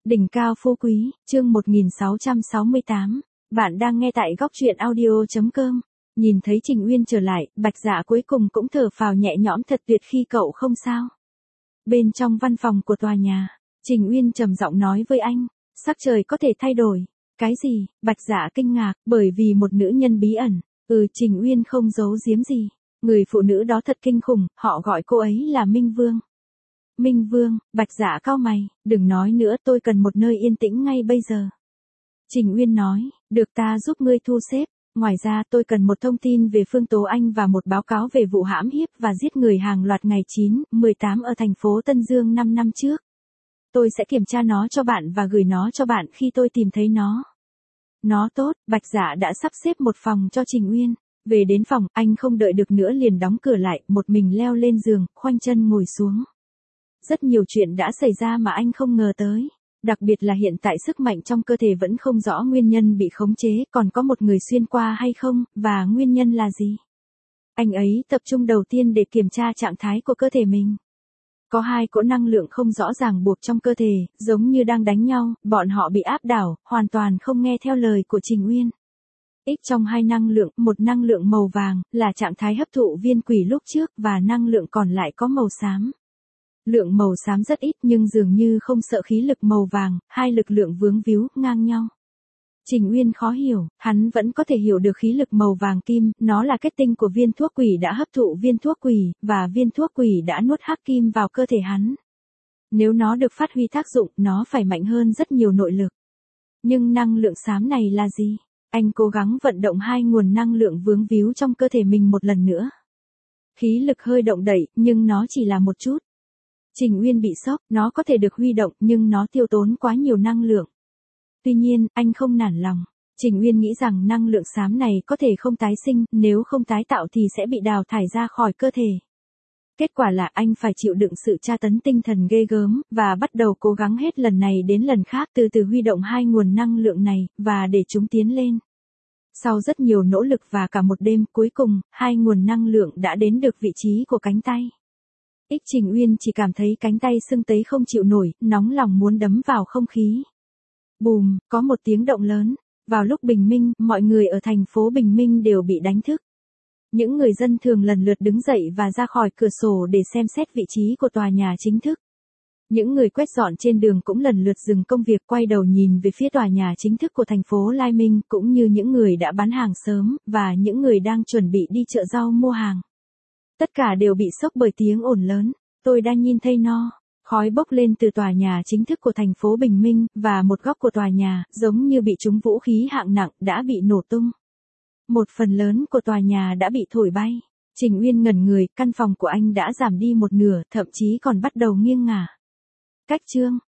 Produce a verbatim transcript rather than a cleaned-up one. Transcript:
Đỉnh cao phú quý, chương một nghìn sáu trăm sáu mươi tám. Bạn đang nghe tại góc truyện audio chấm com. Nhìn thấy Trình Uyên trở lại, Bạch Dạ cuối cùng cũng thở phào nhẹ nhõm thật tuyệt khi cậu không sao. Bên trong văn phòng của tòa nhà, Trình Uyên trầm giọng nói với anh, sắc trời có thể thay đổi. Cái gì? Bạch Dạ kinh ngạc, bởi vì một nữ nhân bí ẩn. Ừ, Trình Uyên không giấu giếm gì. Người phụ nữ đó thật kinh khủng, họ gọi cô ấy là Minh Vương. Minh Vương, Bạch Dạ cau mày, đừng nói nữa, tôi cần một nơi yên tĩnh ngay bây giờ. Trình Uyên nói, được, ta giúp ngươi thu xếp, ngoài ra tôi cần một thông tin về Phương Tố Anh và một báo cáo về vụ hãm hiếp và giết người hàng loạt ngày chín, mười tám ở thành phố Tân Dương năm năm trước. Tôi sẽ kiểm tra nó cho bạn và gửi nó cho bạn khi tôi tìm thấy nó. Nó tốt, Bạch Dạ đã sắp xếp một phòng cho Trình Uyên. Về đến phòng, anh không đợi được nữa liền đóng cửa lại, một mình leo lên giường, khoanh chân ngồi xuống. Rất nhiều chuyện đã xảy ra mà anh không ngờ tới. Đặc biệt là hiện tại sức mạnh trong cơ thể vẫn không rõ nguyên nhân bị khống chế, còn có một người xuyên qua hay không, và nguyên nhân là gì. Anh ấy tập trung đầu tiên để kiểm tra trạng thái của cơ thể mình. Có hai cỗ năng lượng không rõ ràng buộc trong cơ thể, giống như đang đánh nhau, bọn họ bị áp đảo, hoàn toàn không nghe theo lời của Trình Uyên. Ít trong hai năng lượng, một năng lượng màu vàng, là trạng thái hấp thụ viên quỷ lúc trước, và năng lượng còn lại có màu xám. Lượng màu xám rất ít nhưng dường như không sợ khí lực màu vàng, hai lực lượng vướng víu, ngang nhau. Trình Uyên khó hiểu, hắn vẫn có thể hiểu được khí lực màu vàng kim, nó là kết tinh của viên thuốc quỷ đã hấp thụ viên thuốc quỷ, và viên thuốc quỷ đã nuốt hắc kim vào cơ thể hắn. Nếu nó được phát huy tác dụng, nó phải mạnh hơn rất nhiều nội lực. Nhưng năng lượng xám này là gì? Anh cố gắng vận động hai nguồn năng lượng vướng víu trong cơ thể mình một lần nữa. Khí lực hơi động đậy, nhưng nó chỉ là một chút. Trình Uyên bị sốc, nó có thể được huy động nhưng nó tiêu tốn quá nhiều năng lượng. Tuy nhiên, anh không nản lòng. Trình Uyên nghĩ rằng năng lượng xám này có thể không tái sinh, nếu không tái tạo thì sẽ bị đào thải ra khỏi cơ thể. Kết quả là anh phải chịu đựng sự tra tấn tinh thần ghê gớm, và bắt đầu cố gắng hết lần này đến lần khác từ từ huy động hai nguồn năng lượng này, và để chúng tiến lên. Sau rất nhiều nỗ lực và cả một đêm, cuối cùng, hai nguồn năng lượng đã đến được vị trí của cánh tay. Ích Trình Uyên chỉ cảm thấy cánh tay sưng tấy không chịu nổi, nóng lòng muốn đấm vào không khí. Bùm, có một tiếng động lớn. Vào lúc bình minh, mọi người ở thành phố Bình Minh đều bị đánh thức. Những người dân thường lần lượt đứng dậy và ra khỏi cửa sổ để xem xét vị trí của tòa nhà chính thức. Những người quét dọn trên đường cũng lần lượt dừng công việc quay đầu nhìn về phía tòa nhà chính thức của thành phố Lai Minh, cũng như những người đã bán hàng sớm, và những người đang chuẩn bị đi chợ rau mua hàng. Tất cả đều bị sốc bởi tiếng ồn lớn, tôi đang nhìn thấy nó. Khói bốc lên từ tòa nhà chính thức của thành phố Bình Minh, và một góc của tòa nhà, giống như bị trúng vũ khí hạng nặng, đã bị nổ tung. Một phần lớn của tòa nhà đã bị thổi bay. Trình Uyên ngẩn người, căn phòng của anh đã giảm đi một nửa, thậm chí còn bắt đầu nghiêng ngả. Cách chương,